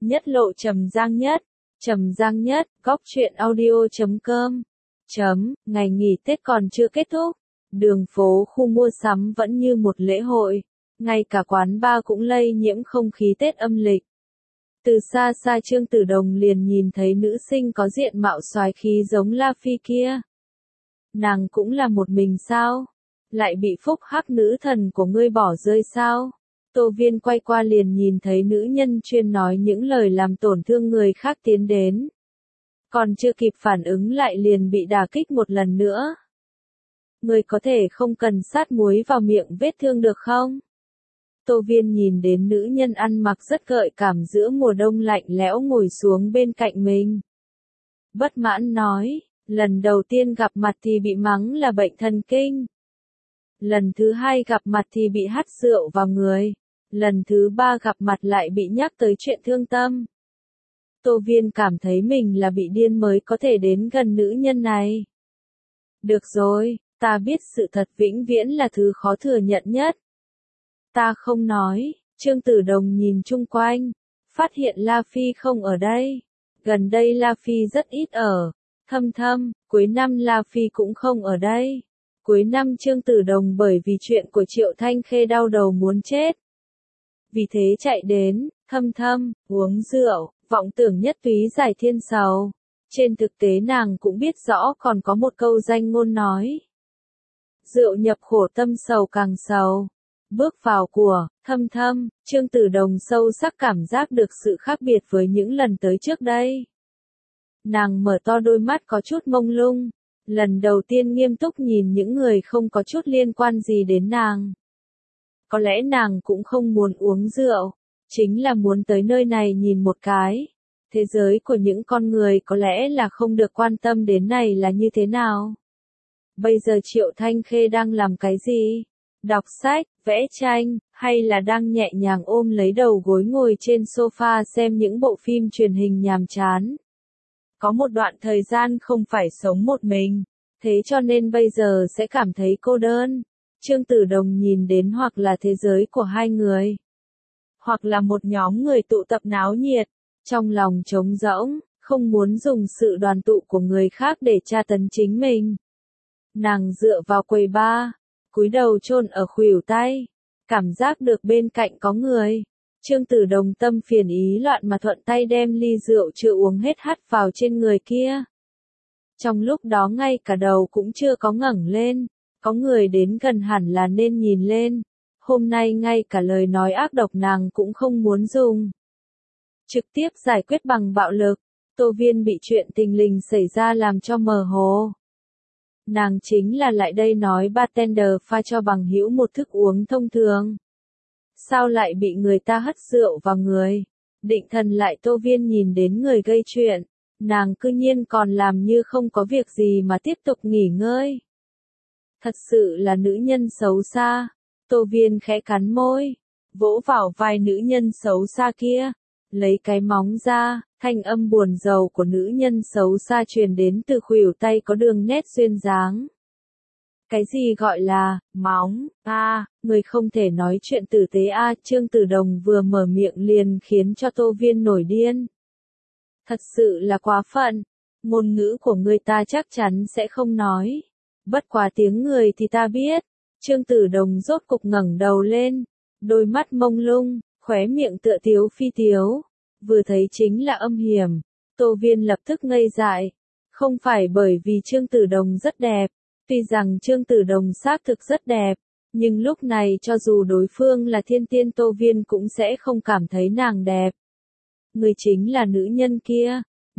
Nhất lộ Trầm Giang Nhất, góc truyện audio.com. Ngày nghỉ Tết còn chưa kết thúc, đường phố khu mua sắm vẫn như một lễ hội, ngay cả quán bar cũng lây nhiễm không khí Tết âm lịch. Từ xa xa Trương Tử Đồng liền nhìn thấy nữ sinh có diện mạo soái khí giống La Phi kia. Nàng cũng là một mình sao? Lại bị phúc hắc nữ thần của ngươi bỏ rơi sao? Tô Viên quay qua liền nhìn thấy nữ nhân chuyên nói những lời làm tổn thương người khác tiến đến. Còn chưa kịp phản ứng lại liền bị đả kích một lần nữa. Ngươi có thể không cần sát muối vào miệng vết thương được không? Tô Viên nhìn đến nữ nhân ăn mặc rất gợi cảm giữa mùa đông lạnh lẽo ngồi xuống bên cạnh mình. Bất mãn nói, lần đầu tiên gặp mặt thì bị mắng là bệnh thần kinh. Lần thứ hai gặp mặt thì bị hắt rượu vào người. Lần thứ ba gặp mặt lại bị nhắc tới chuyện thương tâm. Tô Viên cảm thấy mình là bị điên mới có thể đến gần nữ nhân này. Được rồi, ta biết sự thật vĩnh viễn là thứ khó thừa nhận nhất. Ta không nói. Trương Tử Đồng nhìn chung quanh, phát hiện La Phi không ở đây. Gần đây La Phi rất ít ở. Thâm, cuối năm La Phi cũng không ở đây. Cuối năm Trương Tử Đồng bởi vì chuyện của Triệu Thanh Khê đau đầu muốn chết. Vì thế chạy đến, thâm, uống rượu, vọng tưởng nhất túy giải thiên sầu. Trên thực tế nàng cũng biết rõ còn có một câu danh ngôn nói. Rượu nhập khổ tâm sầu càng sầu. Bước vào của, thâm, Trương Tử Đồng sâu sắc cảm giác được sự khác biệt với những lần tới trước đây. Nàng mở to đôi mắt có chút mông lung, lần đầu tiên nghiêm túc nhìn những người không có chút liên quan gì đến nàng. Có lẽ nàng cũng không muốn uống rượu, chính là muốn tới nơi này nhìn một cái. Thế giới của những con người có lẽ là không được quan tâm đến này là như thế nào. Bây giờ Triệu Thanh Khê đang làm cái gì? Đọc sách, vẽ tranh, hay là đang nhẹ nhàng ôm lấy đầu gối ngồi trên sofa xem những bộ phim truyền hình nhàm chán. Có một đoạn thời gian không phải sống một mình, thế cho nên bây giờ sẽ cảm thấy cô đơn. Trương Tử Đồng nhìn đến hoặc là thế giới của hai người, hoặc là một nhóm người tụ tập náo nhiệt, trong lòng trống rỗng, không muốn dùng sự đoàn tụ của người khác để tra tấn chính mình. Nàng dựa vào quầy bar, cúi đầu chôn ở khuỷu tay, cảm giác được bên cạnh có người. Trương Tử Đồng tâm phiền ý loạn mà thuận tay đem ly rượu chưa uống hết hắt vào trên người kia. Trong lúc đó ngay cả đầu cũng chưa có ngẩng lên, có người đến gần hẳn là nên nhìn lên. Hôm nay ngay cả lời nói ác độc nàng cũng không muốn dùng. Trực tiếp giải quyết bằng bạo lực, Tô Viên bị chuyện tình lình xảy ra làm cho mơ hồ. Nàng chính là lại đây nói bartender pha cho bằng hữu một thức uống thông thường. Sao lại bị người ta hất rượu vào người? Định thần lại Tô Viên nhìn đến người gây chuyện, nàng cư nhiên còn làm như không có việc gì mà tiếp tục nghỉ ngơi. Thật sự là nữ nhân xấu xa. Tô Viên khẽ cắn môi, vỗ vào vai nữ nhân xấu xa kia, lấy cái móng ra, thanh âm buồn rầu của nữ nhân xấu xa truyền đến từ khuỷu tay có đường nét duyên dáng. Cái gì gọi là, móng, người không thể nói chuyện tử tế Trương Tử Đồng vừa mở miệng liền khiến cho Tô Viên nổi điên. Thật sự là quá phận, ngôn ngữ của người ta chắc chắn sẽ không nói. Bất quá tiếng người thì ta biết. Trương Tử Đồng rốt cục ngẩng đầu lên, đôi mắt mông lung, khóe miệng tựa tiếu phi tiếu, vừa thấy chính là âm hiểm. Tô Viên lập tức ngây dại, không phải bởi vì Trương Tử Đồng rất đẹp, tuy rằng Trương Tử Đồng xác thực rất đẹp, nhưng lúc này cho dù đối phương là thiên tiên Tô Viên cũng sẽ không cảm thấy nàng đẹp. Người chính là nữ nhân kia,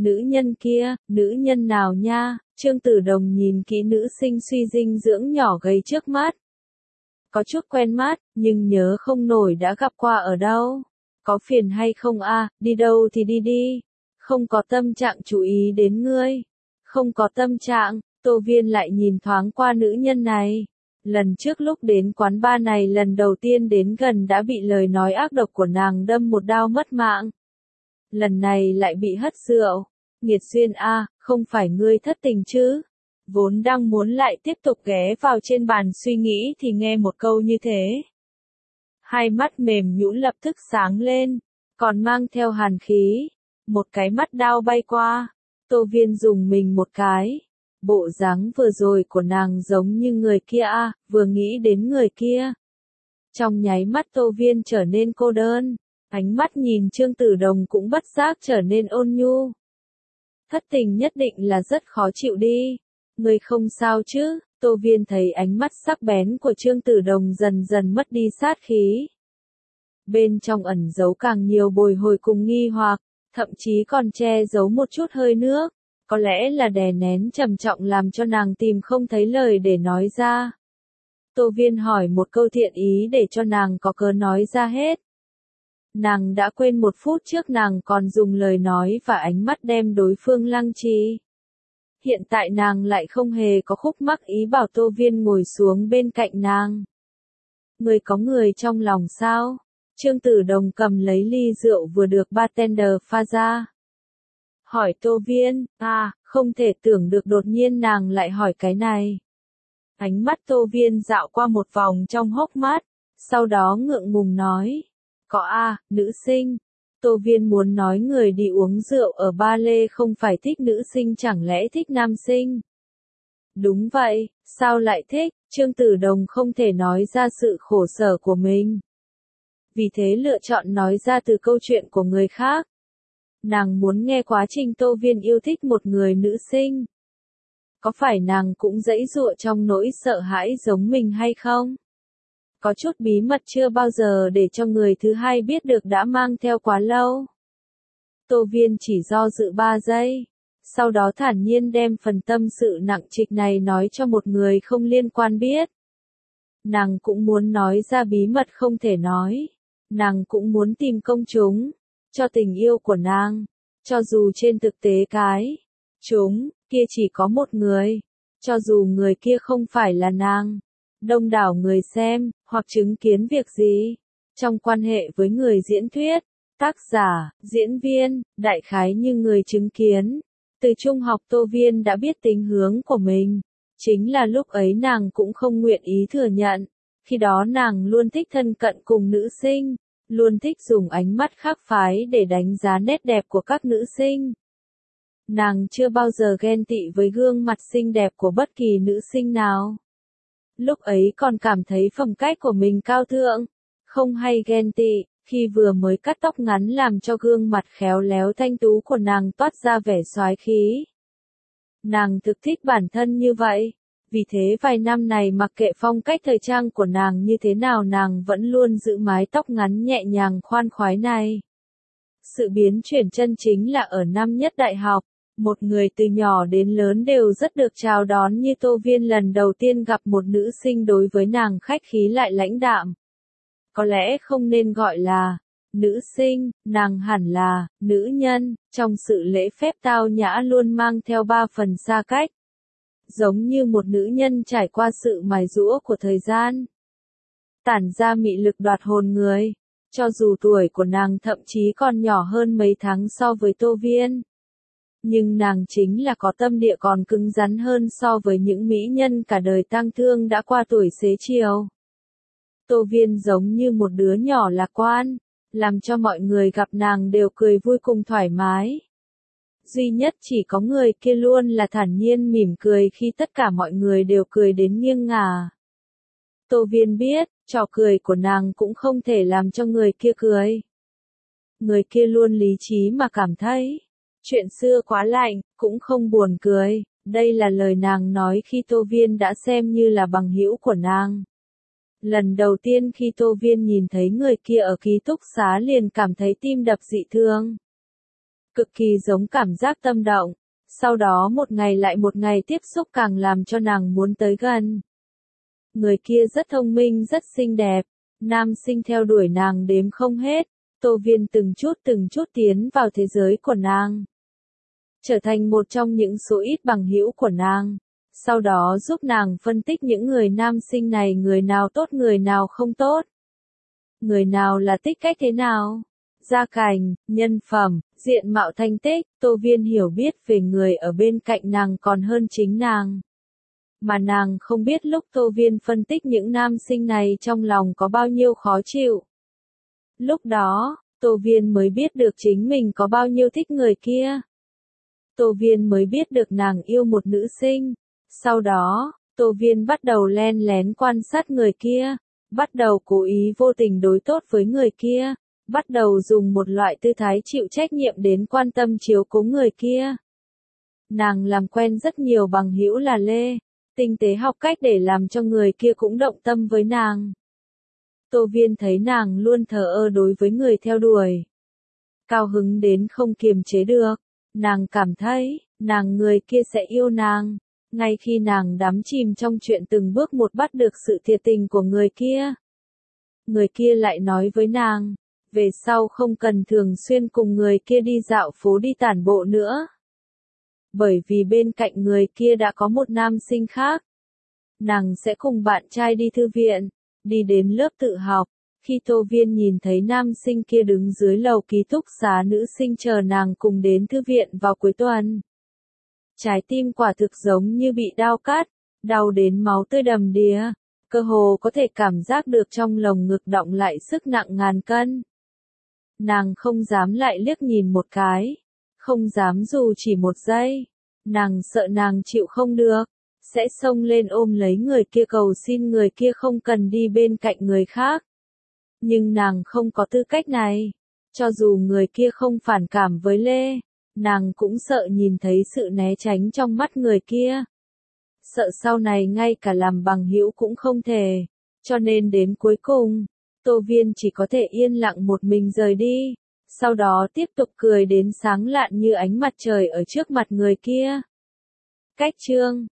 nữ nhân nào nha? Trương Tử Đồng nhìn kỹ nữ sinh suy dinh dưỡng nhỏ gầy trước mắt. Có chút quen mắt, nhưng nhớ không nổi đã gặp qua ở đâu. Có phiền hay không đi đâu thì đi đi. Không có tâm trạng chú ý đến ngươi. Không có tâm trạng, Tô Viên lại nhìn thoáng qua nữ nhân này. Lần trước lúc đến quán bar này lần đầu tiên đến gần đã bị lời nói ác độc của nàng đâm một đao mất mạng. Lần này lại bị hất rượu. Nghiệt duyên không phải ngươi thất tình chứ? Vốn đang muốn lại tiếp tục ghé vào trên bàn suy nghĩ thì nghe một câu như thế. Hai mắt mềm nhũn lập tức sáng lên. còn mang theo hàn khí. Một cái mắt đao bay qua, Tô Viên dùng mình một cái. Bộ dáng vừa rồi của nàng giống như người kia à, vừa nghĩ đến người kia. Trong nháy mắt Tô Viên trở nên cô đơn, ánh mắt nhìn Trương Tử Đồng cũng bất giác trở nên ôn nhu. Thất tình nhất định là rất khó chịu đi. Ngươi không sao chứ? Tô Viên thấy ánh mắt sắc bén của Trương Tử Đồng dần dần mất đi sát khí. Bên trong ẩn giấu càng nhiều bồi hồi cùng nghi hoặc, thậm chí còn che giấu một chút hơi nước. Có lẽ là đè nén trầm trọng làm cho nàng tìm không thấy lời để nói ra. Tô Viên hỏi một câu thiện ý để cho nàng có cớ nói ra hết. Nàng đã quên một phút trước nàng còn dùng lời nói và ánh mắt đem đối phương lăng trì. Hiện tại nàng lại không hề có khúc mắc ý bảo Tô Viên ngồi xuống bên cạnh nàng. Người có người trong lòng sao? Trương Tử Đồng cầm lấy ly rượu vừa được bartender pha ra. Hỏi Tô Viên, không thể tưởng được đột nhiên nàng lại hỏi cái này. Ánh mắt Tô Viên dạo qua một vòng trong hốc mắt, sau đó ngượng ngùng nói. Có nữ sinh. Tô Viên muốn nói người đi uống rượu ở ba lê không phải thích nữ sinh chẳng lẽ thích nam sinh. Đúng vậy, sao lại thích? Trương Tử Đồng không thể nói ra sự khổ sở của mình. Vì thế lựa chọn nói ra từ câu chuyện của người khác. Nàng muốn nghe quá trình Tô Viên yêu thích một người nữ sinh. Có phải nàng cũng giãy giụa trong nỗi sợ hãi giống mình hay không? Có chút bí mật chưa bao giờ để cho người thứ hai biết được đã mang theo quá lâu. Tô Viên chỉ do dự 3 giây. Sau đó thản nhiên đem phần tâm sự nặng trịch này nói cho một người không liên quan biết. Nàng cũng muốn nói ra bí mật không thể nói. Nàng cũng muốn tìm công chúng cho tình yêu của nàng. Cho dù trên thực tế chúng kia chỉ có một người. Cho dù người kia không phải là nàng. Đông đảo người xem, hoặc chứng kiến việc gì. Trong quan hệ với người diễn thuyết, tác giả, diễn viên, đại khái như người chứng kiến. Từ trung học Tô Viên đã biết tính hướng của mình. Chính là lúc ấy nàng cũng không nguyện ý thừa nhận. Khi đó nàng luôn thích thân cận cùng nữ sinh. Luôn thích dùng ánh mắt khác phái để đánh giá nét đẹp của các nữ sinh. Nàng chưa bao giờ ghen tị với gương mặt xinh đẹp của bất kỳ nữ sinh nào. Lúc ấy còn cảm thấy phong cách của mình cao thượng, không hay ghen tị, khi vừa mới cắt tóc ngắn làm cho gương mặt khéo léo thanh tú của nàng toát ra vẻ soái khí. Nàng thực thích bản thân như vậy, vì thế vài năm này mặc kệ phong cách thời trang của nàng như thế nào nàng vẫn luôn giữ mái tóc ngắn nhẹ nhàng khoan khoái này. Sự biến chuyển chân chính là ở năm nhất đại học. Một người từ nhỏ đến lớn đều rất được chào đón như Tô Viên lần đầu tiên gặp một nữ sinh đối với nàng khách khí lại lãnh đạm. Có lẽ không nên gọi là nữ sinh, nàng hẳn là nữ nhân, trong sự lễ phép tao nhã luôn mang theo 3 phần xa cách. Giống như một nữ nhân trải qua sự mài giũa của thời gian. Tản ra mị lực đoạt hồn người, cho dù tuổi của nàng thậm chí còn nhỏ hơn mấy tháng so với Tô Viên. Nhưng nàng chính là có tâm địa còn cứng rắn hơn so với những mỹ nhân cả đời tang thương đã qua tuổi xế chiều. Tô Viên giống như một đứa nhỏ lạc quan, làm cho mọi người gặp nàng đều cười vui cùng thoải mái. Duy nhất chỉ có người kia luôn là thản nhiên mỉm cười khi tất cả mọi người đều cười đến nghiêng ngả. Tô Viên biết, trò cười của nàng cũng không thể làm cho người kia cười. Người kia luôn lý trí mà cảm thấy. Chuyện xưa quá lạnh, cũng không buồn cười, đây là lời nàng nói khi Tô Viên đã xem như là bằng hữu của nàng. Lần đầu tiên khi Tô Viên nhìn thấy người kia ở ký túc xá liền cảm thấy tim đập dị thường. Cực kỳ giống cảm giác tâm động, sau đó một ngày lại một ngày tiếp xúc càng làm cho nàng muốn tới gần. Người kia rất thông minh rất xinh đẹp, nam sinh theo đuổi nàng đếm không hết, Tô Viên từng chút tiến vào thế giới của nàng. Trở thành một trong những số ít bằng hữu của nàng. Sau đó giúp nàng phân tích những người nam sinh này người nào tốt người nào không tốt. Người nào là tích cách thế nào. Gia cảnh, nhân phẩm, diện mạo thành tích, Tô Viên hiểu biết về người ở bên cạnh nàng còn hơn chính nàng. Mà nàng không biết lúc Tô Viên phân tích những nam sinh này trong lòng có bao nhiêu khó chịu. Lúc đó, Tô Viên mới biết được chính mình có bao nhiêu thích người kia. Tô Viên mới biết được nàng yêu một nữ sinh. Sau đó, Tô Viên bắt đầu len lén quan sát người kia, bắt đầu cố ý vô tình đối tốt với người kia, bắt đầu dùng một loại tư thái chịu trách nhiệm đến quan tâm chiếu cố người kia. Nàng làm quen rất nhiều bằng hữu là Lê, tinh tế học cách để làm cho người kia cũng động tâm với nàng. Tô Viên thấy nàng luôn thờ ơ đối với người theo đuổi. Cao hứng đến không kiềm chế được, nàng cảm thấy, người kia sẽ yêu nàng. Ngay khi nàng đắm chìm trong chuyện từng bước một bắt được sự thiệt tình của người kia lại nói với nàng, về sau không cần thường xuyên cùng người kia đi dạo phố đi tản bộ nữa. Bởi vì bên cạnh người kia đã có một nam sinh khác. Nàng sẽ cùng bạn trai đi thư viện, đi đến lớp tự học. Khi Tô Viên nhìn thấy nam sinh kia đứng dưới lầu ký túc xá nữ sinh chờ nàng cùng đến thư viện vào cuối tuần. Trái tim quả thực giống như bị đau cắt, đau đến máu tươi đầm đìa, cơ hồ có thể cảm giác được trong lồng ngực đọng lại sức nặng ngàn cân. Nàng không dám lại liếc nhìn một cái, không dám dù chỉ một giây, nàng sợ nàng chịu không được, sẽ xông lên ôm lấy người kia cầu xin người kia không cần đi bên cạnh người khác. Nhưng nàng không có tư cách này, cho dù người kia không phản cảm với Lê. Nàng cũng sợ nhìn thấy sự né tránh trong mắt người kia. Sợ sau này ngay cả làm bằng hữu cũng không thể. Cho nên đến cuối cùng, Tô Viên chỉ có thể yên lặng một mình rời đi. Sau đó tiếp tục cười đến sáng lạn như ánh mặt trời ở trước mặt người kia. Cách chương